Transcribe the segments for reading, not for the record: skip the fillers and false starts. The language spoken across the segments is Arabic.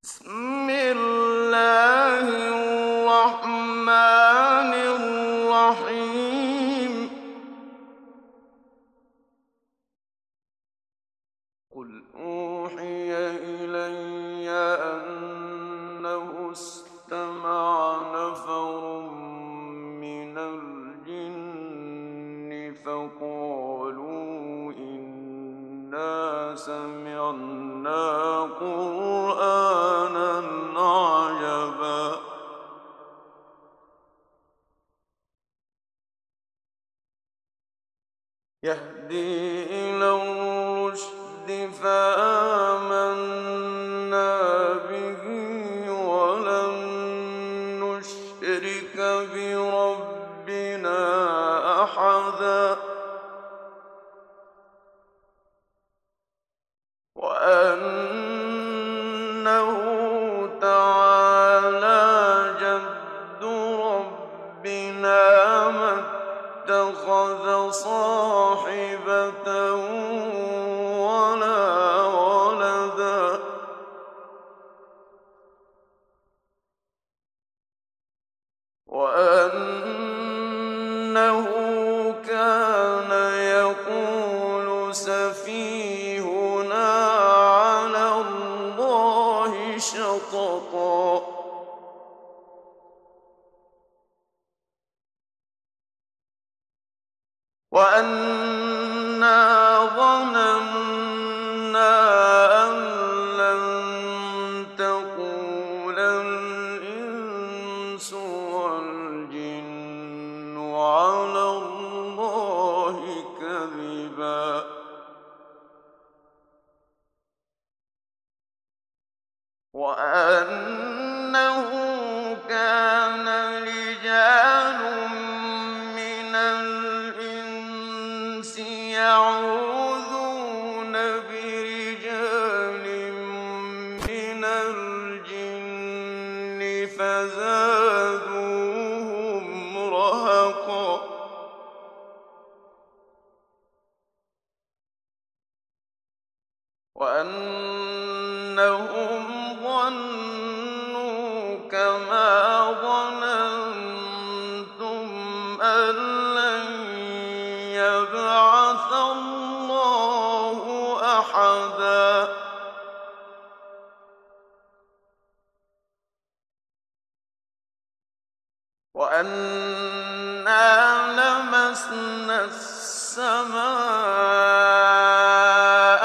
بسم الله الرحمن الرحيم. قل أوحي إلي أنه استمع نفر من الجن فقالوا إنا سمعنا قرآنا عجبا يهدي إلى الرشد فآمنا به ولن نشرك بربنا أحدا وأنه تعالى جد ربنا ما اتخذ صاحبة ولا ولدا وأنه كان يقول سفيهنا على الله شططا وأنا ظننا أن لن تقول الإنس والجن على الله كذبا وأنه كان رجال من الإنس يعوذون برجال من الجن فزادوهم رهقا وأنهم ظنوا كما ظننتم أن لن يبعث الله أحدا وأنا لمسنا السماء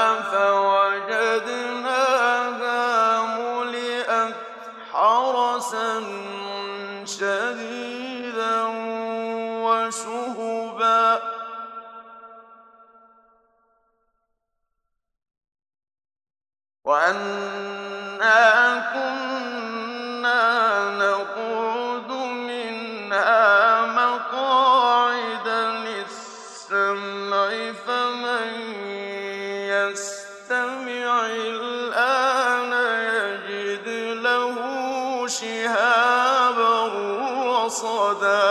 فوجدناها ملئت حرسا شديدا وشهبا وأنا كنا نقعد منها مقاعد للسمع فمن يستمع الآن يجد له شهابا رصدا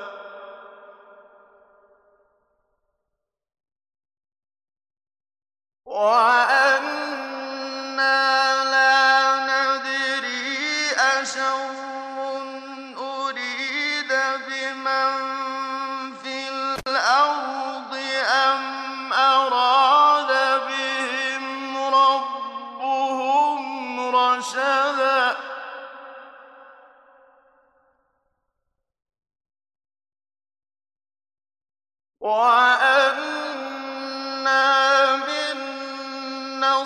وأنا لا ندري أشر أريد بمن في الأرض أم أراد بهم ربهم رشدا وأنا منا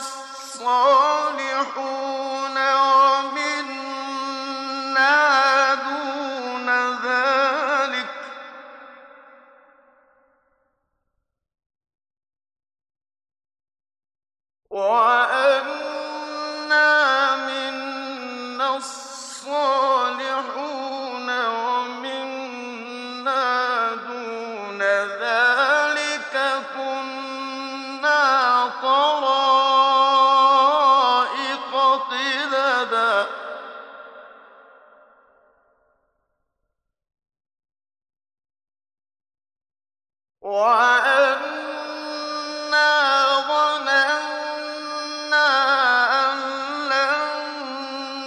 الصالحون ومنا دون ذلك وأنا منا الصالحون ومنا دون ذلك كنا طرائق قددا وأنا ظننا أن لن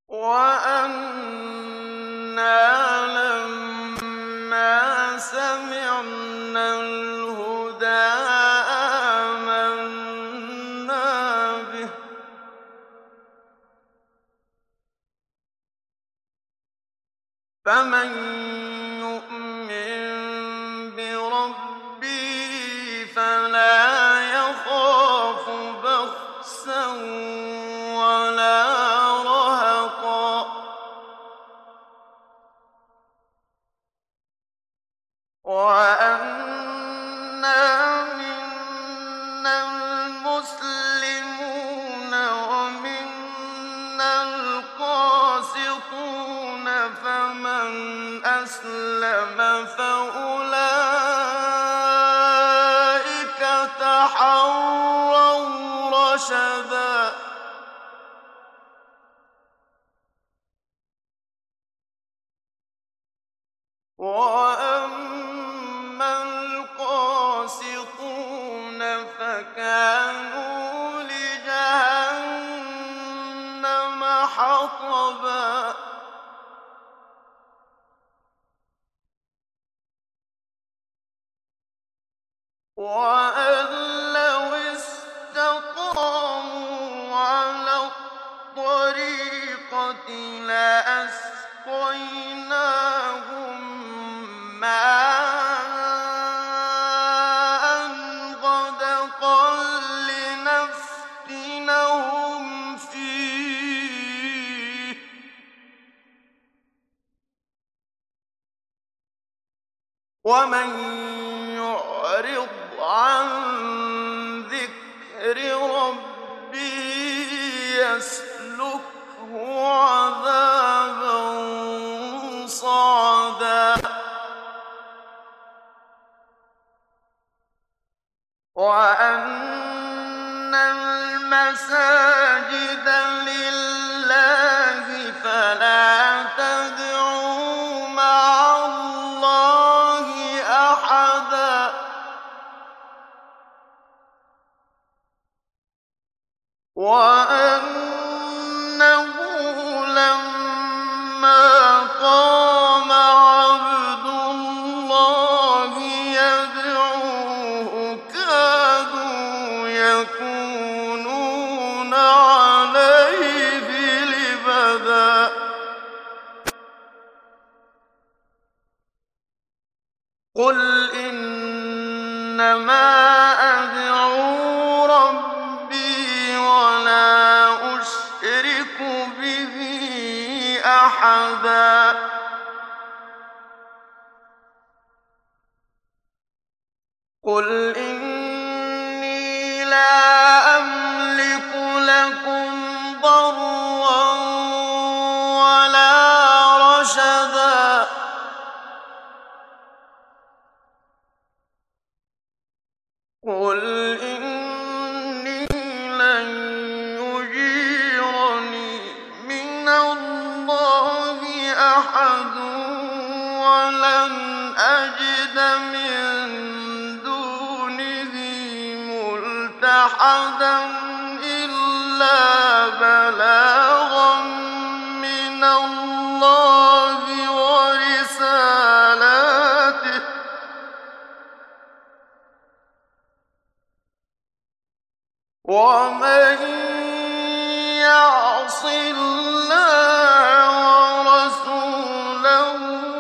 وَأَنَّا لَمَّا سَمِعْنَا الْهُدَىٰ آمَنَّا بِهِ ۖ فَمَن يُؤْمِن بِرَبِّهِ فَلَا يَخَافُ بَخْسًا وَلَا رَهَقًا. وَأَنَّا مِنَّا الْمُسْلِمُونَ وَمِنَّا الْقَاسِطُونَ ۖ فَمَنْ أَسْلَمَ فَأُولَٰئِكَ تَحَرَّوْا رَشَدًا. وَأَمَّا الْقَاسِطُونَ فَكَانُوا لِجَهَنَّمَ حَطَبًا. وَأَن لَّوْ اسْتَقَامُوا عَلَى الطَّرِيقَةِ لَأَسْقَيْنَاهُم مَّاءً غَدَقًا لِّنَفْتِنَهُمْ فِيهِ ۚ وَمَن يُعْرِضْ عَن ذِكْرِ رَبِّهِ يَسْلُكْهُ عَذَابًا صَعَدًا. وَأَنَّ الْمَسَاجِدَ لِلَّهِ فَلَا تَدْعُوا مَعَ اللَّهِ أَحَدًا. وَأَنَّهُ لَمَّا قَامَ عَبْدُ اللَّهِ يَدْعُوهُ كَادُوا يَكُونُونَ عَلَيْهِ لِبَدًا. قُلْ إِنَّمَا أَدْعُو رَبِّي وَلَا أُشْرِكُ بِهِ أَحَدًا. قُلْ إِنِّي لَا أَمْلِكُ لَكُمْ ضَرًّا وَلَا رَشَدًا. قُلْ إِنِّي لَن يُجِيرَنِي مِنَ اللَّهِ أَحَدٌ وَلَنْ أَجِدَ مِن دُونِهِ مُلْتَحَدًا إِلَّا بَلَاغًا مِّنَ اللَّهِ وَرِسَالَاتِهِ ۚ وَمَن يَعْصِ اللَّهَ وَرَسُولَهُ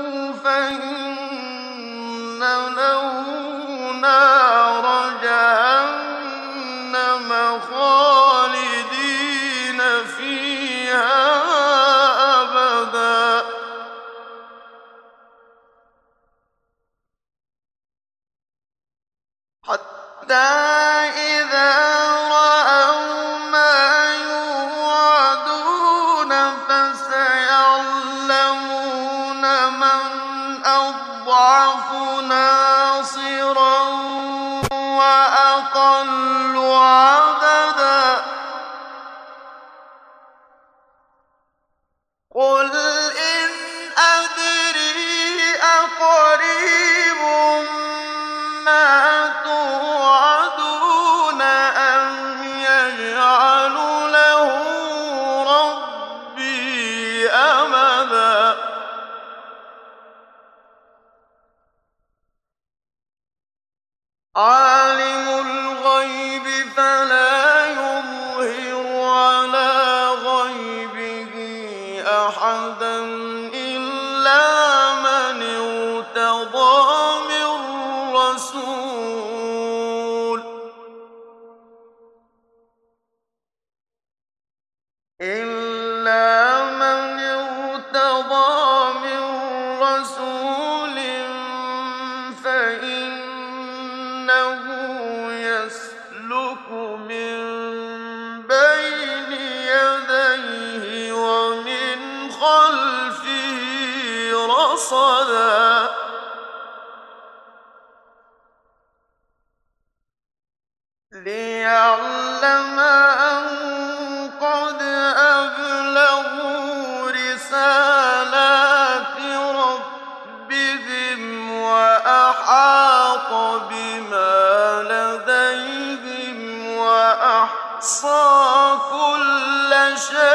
فَإِنَّ لَهُ نَارَ جَهَنَّمَ خَالِدِينَ فِيهَا أَبَدًا. حَتَّىٰ إِذَا رَأَوْا مَا يُوعَدُونَ فَسَيَعْلَمُونَ مَنْ أَضْعَفُ نَاصِرًا وَأَقَلُّ عَدَدًا. قُلْ إِنْ أَدْرِي أَقَرِيبٌ مَّا تُوعَدُونَ أَمْ يَجْعَلُ لَهُ رَبِّي عَلَىٰ غَيْبِهِ أَحَدًا إِلَّا مَنِ ارْتَضَىٰ مِن رَّسُولٍ فَإِنَّهُ يَسْلُكُ مِن بَيْنِ يَدَيْهِ وَمِنْ خَلْفِهِ رَصَدًا لِّيَعْلَمَ أَن قَدْ أَبْلَغُوا رِسَالَاتِ رَبِّهِمْ وَأَحَاطَ بِمَا لَدَيْهِمْ وَأَحْصَىٰ كُلَّ شَيْءٍ